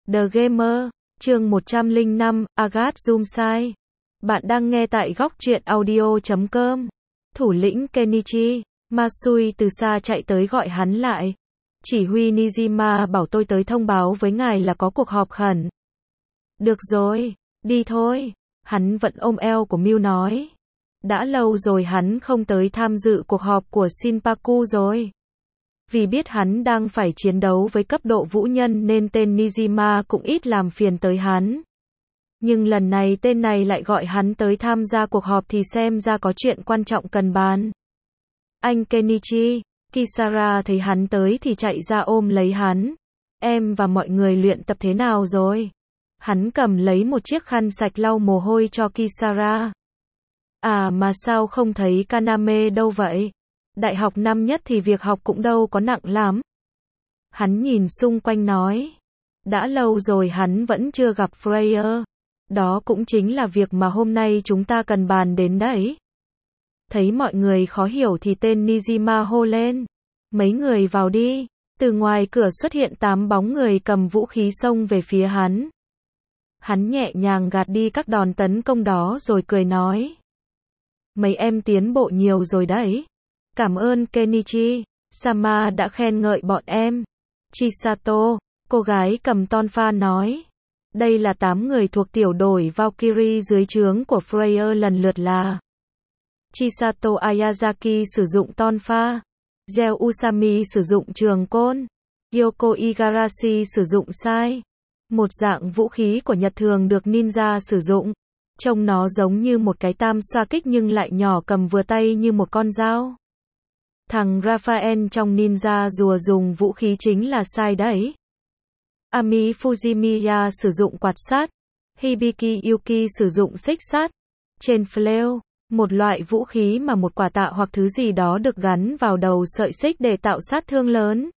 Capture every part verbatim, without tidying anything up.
The Gamer, chương một trăm lẻ năm, Agat Zoomsai. Bạn đang nghe tại góc truyện audio chấm com. Thủ lĩnh Kenichi, Masui từ xa chạy tới gọi hắn lại. Chỉ huy Nijima bảo tôi tới thông báo với ngài là có cuộc họp khẩn. Được rồi, đi thôi. Hắn vẫn ôm eo của Miu nói. Đã lâu rồi hắn không tới tham dự cuộc họp của Shinpaku rồi. Vì biết hắn đang phải chiến đấu với cấp độ vũ nhân nên tên Nijima cũng ít làm phiền tới hắn. Nhưng lần này tên này lại gọi hắn tới tham gia cuộc họp thì xem ra có chuyện quan trọng cần bàn. Anh Kenichi, Kisara thấy hắn tới thì chạy ra ôm lấy hắn. Em và mọi người luyện tập thế nào rồi? Hắn cầm lấy một chiếc khăn sạch lau mồ hôi cho Kisara. À mà sao không thấy Kaname đâu vậy? Đại học năm nhất thì việc học cũng đâu có nặng lắm. Hắn nhìn xung quanh nói. Đã lâu rồi hắn vẫn chưa gặp Freya. Đó cũng chính là việc mà hôm nay chúng ta cần bàn đến đấy. Thấy mọi người khó hiểu thì tên Nijima hô lên. Mấy người vào đi. Từ ngoài cửa xuất hiện tám bóng người cầm vũ khí xông về phía hắn. Hắn nhẹ nhàng gạt đi các đòn tấn công đó rồi cười nói. Mấy em tiến bộ nhiều rồi đấy. Cảm ơn Kenichi, Sama đã khen ngợi bọn em. Chisato, cô gái cầm tonfa nói. Đây là tám người thuộc tiểu đội Valkyrie dưới trướng của Freya lần lượt là Chisato Ayazaki sử dụng tonfa, Geo Usami sử dụng trường côn, Yoko Igarashi sử dụng sai. Một dạng vũ khí của Nhật thường được ninja sử dụng. Trông nó giống như một cái tam xoa kích nhưng lại nhỏ cầm vừa tay như một con dao. Thằng Raphael trong ninja rùa dùng vũ khí chính là sai đấy. Ami Fujimiya sử dụng quạt sát. Hibiki Yuki sử dụng xích sát. Trên flail, một loại vũ khí mà một quả tạ hoặc thứ gì đó được gắn vào đầu sợi xích để tạo sát thương lớn.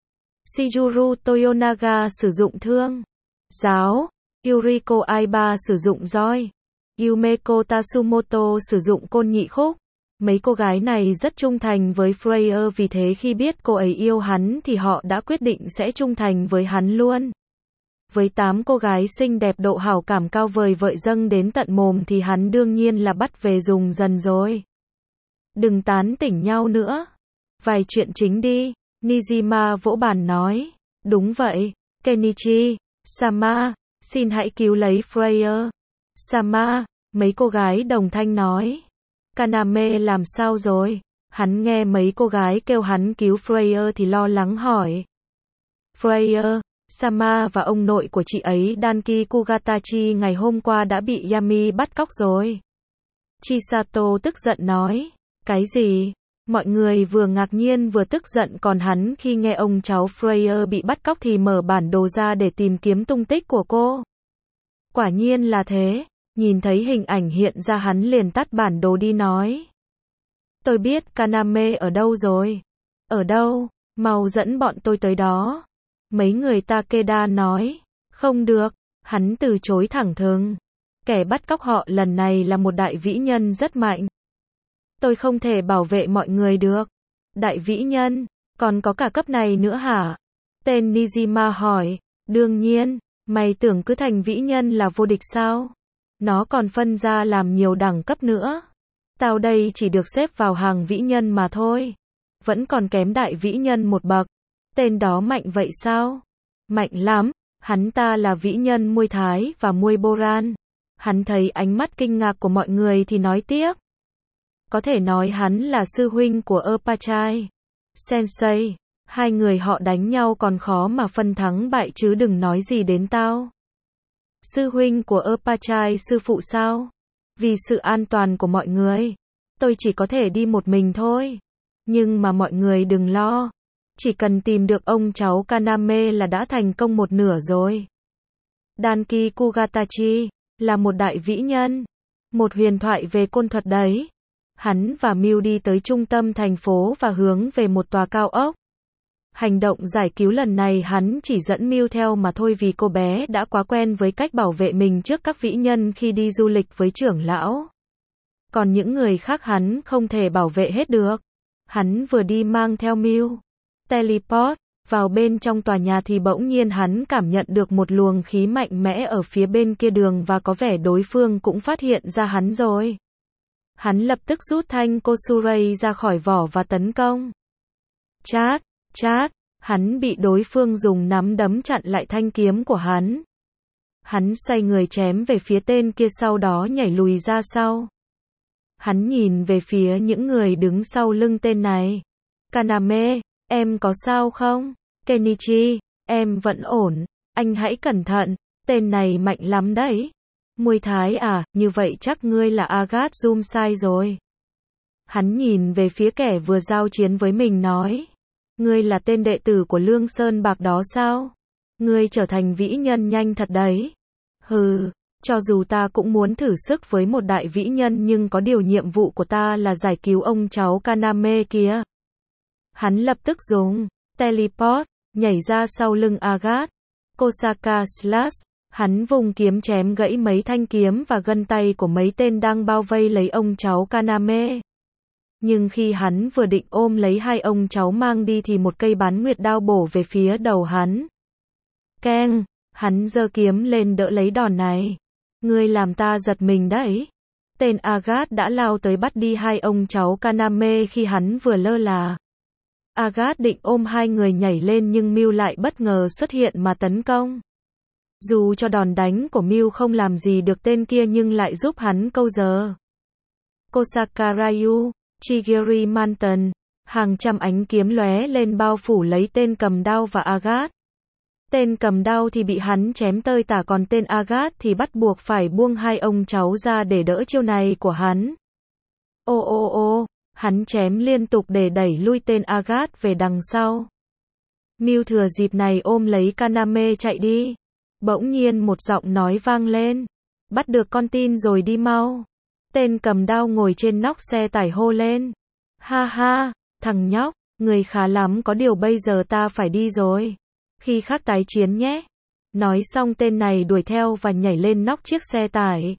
Shizuru Toyonaga sử dụng thương giáo. Yuriko Aiba sử dụng roi. Yumeko Tatsumoto sử dụng côn nhị khúc. Mấy cô gái này rất trung thành với Freya vì thế khi biết cô ấy yêu hắn thì họ đã quyết định sẽ trung thành với hắn luôn. Với tám cô gái xinh đẹp độ hảo cảm cao vời vợi dâng đến tận mồm thì hắn đương nhiên là bắt về dùng dần rồi. Đừng tán tỉnh nhau nữa. Vài chuyện chính đi, Nijima vỗ bàn nói. Đúng vậy, Kenichi, Sama, xin hãy cứu lấy Freya. Sama, mấy cô gái đồng thanh nói. Kaname làm sao rồi? Hắn nghe mấy cô gái kêu hắn cứu Freya thì lo lắng hỏi. Freya, Sama và ông nội của chị ấy Danki Kugatachi ngày hôm qua đã bị Yami bắt cóc rồi. Chisato tức giận nói. Cái gì? Mọi người vừa ngạc nhiên vừa tức giận còn hắn khi nghe ông cháu Freya bị bắt cóc thì mở bản đồ ra để tìm kiếm tung tích của cô. Quả nhiên là thế. Nhìn thấy hình ảnh hiện ra hắn liền tắt bản đồ đi nói. Tôi biết Kaname ở đâu rồi. Ở đâu? Mau dẫn bọn tôi tới đó. Mấy người Takeda nói. Không được. Hắn từ chối thẳng thừng. Kẻ bắt cóc họ lần này là một đại vĩ nhân rất mạnh. Tôi không thể bảo vệ mọi người được. Đại vĩ nhân? Còn có cả cấp này nữa hả? Tên Nijima hỏi. Đương nhiên. Mày tưởng cứ thành vĩ nhân là vô địch sao? Nó còn phân ra làm nhiều đẳng cấp nữa. Tao đây chỉ được xếp vào hàng vĩ nhân mà thôi. Vẫn còn kém đại vĩ nhân một bậc. Tên đó mạnh vậy sao? Mạnh lắm. Hắn ta là vĩ nhân Muay Thái và Muay Boran. Hắn thấy ánh mắt kinh ngạc của mọi người thì nói tiếp. Có thể nói hắn là sư huynh của Erpachai. Sensei, hai người họ đánh nhau còn khó mà phân thắng bại chứ đừng nói gì đến tao. Sư huynh của Erpachai sư phụ sao? Vì sự an toàn của mọi người, tôi chỉ có thể đi một mình thôi. Nhưng mà mọi người đừng lo. Chỉ cần tìm được ông cháu Kaname là đã thành công một nửa rồi. Danki Kugatachi là một đại vĩ nhân. Một huyền thoại về côn thuật đấy. Hắn và Miu đi tới trung tâm thành phố và hướng về một tòa cao ốc. Hành động giải cứu lần này hắn chỉ dẫn Miu theo mà thôi vì cô bé đã quá quen với cách bảo vệ mình trước các vĩ nhân khi đi du lịch với trưởng lão. Còn những người khác hắn không thể bảo vệ hết được. Hắn vừa đi mang theo Miu. Teleport, Vào bên trong tòa nhà thì bỗng nhiên hắn cảm nhận được một luồng khí mạnh mẽ ở phía bên kia đường và có vẻ đối phương cũng phát hiện ra hắn rồi. Hắn lập tức rút thanh Kosurei ra khỏi vỏ và tấn công. Chát, chát, hắn bị đối phương dùng nắm đấm chặn lại thanh kiếm của hắn. Hắn xoay người chém về phía tên kia sau đó nhảy lùi ra sau. Hắn nhìn về phía những người đứng sau lưng tên này. Kaname, em có sao không? Kenichi, em vẫn ổn, anh hãy cẩn thận, tên này mạnh lắm đấy. Muay Thái à, như vậy chắc ngươi là Agat Zoomsai rồi. Hắn nhìn về phía kẻ vừa giao chiến với mình nói. Ngươi là tên đệ tử của Lương Sơn Bạc đó sao? Ngươi trở thành vĩ nhân nhanh thật đấy. Hừ, cho dù ta cũng muốn thử sức với một đại vĩ nhân nhưng có điều nhiệm vụ của ta là giải cứu ông cháu Kaname kia. Hắn lập tức dùng teleport, nhảy ra sau lưng Agat. Kosaka Slash, hắn vùng kiếm chém gãy mấy thanh kiếm và gân tay của mấy tên đang bao vây lấy ông cháu Kaname. Nhưng khi hắn vừa định ôm lấy hai ông cháu mang đi thì một cây bán nguyệt đao bổ về phía đầu hắn. Keng, hắn giơ kiếm lên đỡ lấy đòn này. Ngươi làm ta giật mình đấy. Tên Agat đã lao tới bắt đi hai ông cháu Kaname khi hắn vừa lơ là. Agat định ôm hai người nhảy lên nhưng Mew lại bất ngờ xuất hiện mà tấn công. Dù cho đòn đánh của Mew không làm gì được tên kia nhưng lại giúp hắn câu giờ. Kosaka Ryu, Chigiri Manton, hàng trăm ánh kiếm lóe lên bao phủ lấy tên cầm đao và Agat. Tên cầm đao thì bị hắn chém tơi tả còn tên Agat thì bắt buộc phải buông hai ông cháu ra để đỡ chiêu này của hắn. Ô ô ô, hắn chém liên tục để đẩy lui tên Agat về đằng sau. Mew thừa dịp này ôm lấy Kaname chạy đi. Bỗng nhiên một giọng nói vang lên. Bắt được con tin rồi đi mau. Tên cầm đao ngồi trên nóc xe tải hô lên. Ha ha, thằng nhóc, người khá lắm có điều bây giờ ta phải đi rồi. Khi khác tái chiến nhé. Nói xong tên này đuổi theo và nhảy lên nóc chiếc xe tải.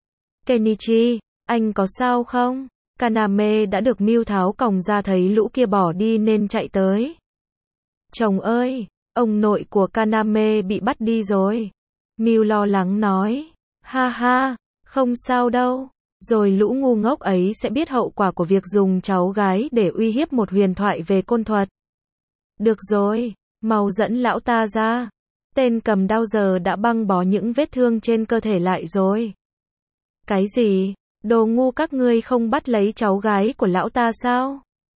Kenichi, anh có sao không? Kaname đã được Mew tháo còng ra thấy lũ kia bỏ đi nên chạy tới. Chồng ơi, ông nội của Kaname bị bắt đi rồi. Mew lo lắng nói. Ha ha, không sao đâu. Rồi lũ ngu ngốc ấy sẽ biết hậu quả của việc dùng cháu gái để uy hiếp một huyền thoại về côn thuật. Được rồi, mau dẫn lão ta ra. Tên cầm đao giờ đã băng bó những vết thương trên cơ thể lại rồi. Cái gì? Đồ ngu các ngươi không bắt lấy cháu gái của lão ta sao?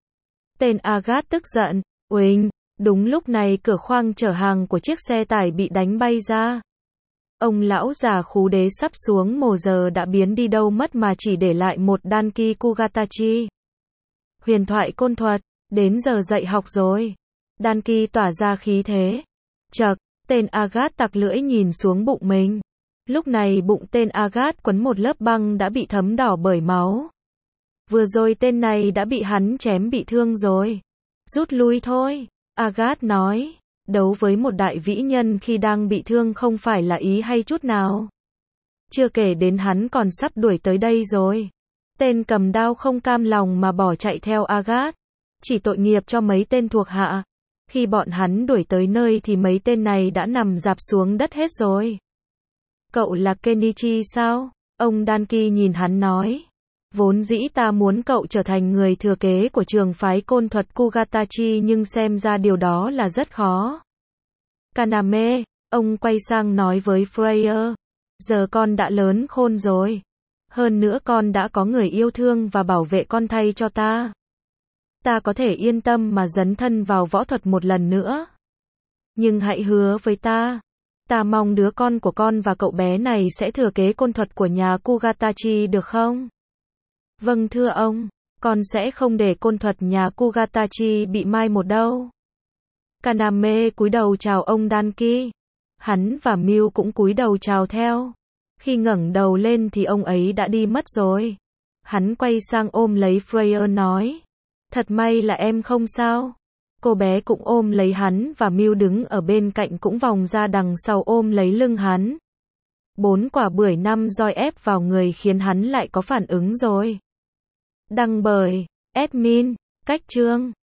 Tên Agat tức giận. Uỳnh, đúng lúc này cửa khoang chở hàng của chiếc xe tải bị đánh bay ra. Ông lão già khú đế sắp xuống mồ giờ đã biến đi đâu mất mà chỉ để lại một Danki Kugatachi. Huyền thoại côn thuật, đến giờ dạy học rồi. Danki tỏa ra khí thế. Chậc, tên Agat tặc lưỡi nhìn xuống bụng mình. Lúc này bụng tên Agat quấn một lớp băng đã bị thấm đỏ bởi máu. Vừa rồi tên này đã bị hắn chém bị thương rồi. Rút lui thôi, Agat nói. Đấu với một đại vĩ nhân khi đang bị thương không phải là ý hay chút nào. Chưa kể đến hắn còn sắp đuổi tới đây rồi. Tên cầm đao không cam lòng mà bỏ chạy theo Agat. Chỉ tội nghiệp cho mấy tên thuộc hạ. Khi bọn hắn đuổi tới nơi thì mấy tên này đã nằm rạp xuống đất hết rồi. Cậu là Kenichi sao? Ông Danki nhìn hắn nói. Vốn dĩ ta muốn cậu trở thành người thừa kế của trường phái côn thuật Kugatachi nhưng xem ra điều đó là rất khó. Kaname, ông quay sang nói với Freya. Giờ con đã lớn khôn rồi. Hơn nữa con đã có người yêu thương và bảo vệ con thay cho ta. Ta có thể yên tâm mà dấn thân vào võ thuật một lần nữa. Nhưng hãy hứa với ta. Ta mong đứa con của con và cậu bé này sẽ thừa kế côn thuật của nhà Kugatachi được không? Vâng thưa ông, con sẽ không để côn thuật nhà Kugatachi bị mai một đâu. Kaname cúi đầu chào ông Danki. Hắn và Mew cũng cúi đầu chào theo. Khi ngẩng đầu lên thì ông ấy đã đi mất rồi. Hắn quay sang ôm lấy Freya nói. Thật may là em không sao. Cô bé cũng ôm lấy hắn và Mew đứng ở bên cạnh cũng vòng ra đằng sau ôm lấy lưng hắn. Bốn quả bưởi năm roi ép vào người khiến hắn lại có phản ứng rồi. Đăng bởi admin, cách chương.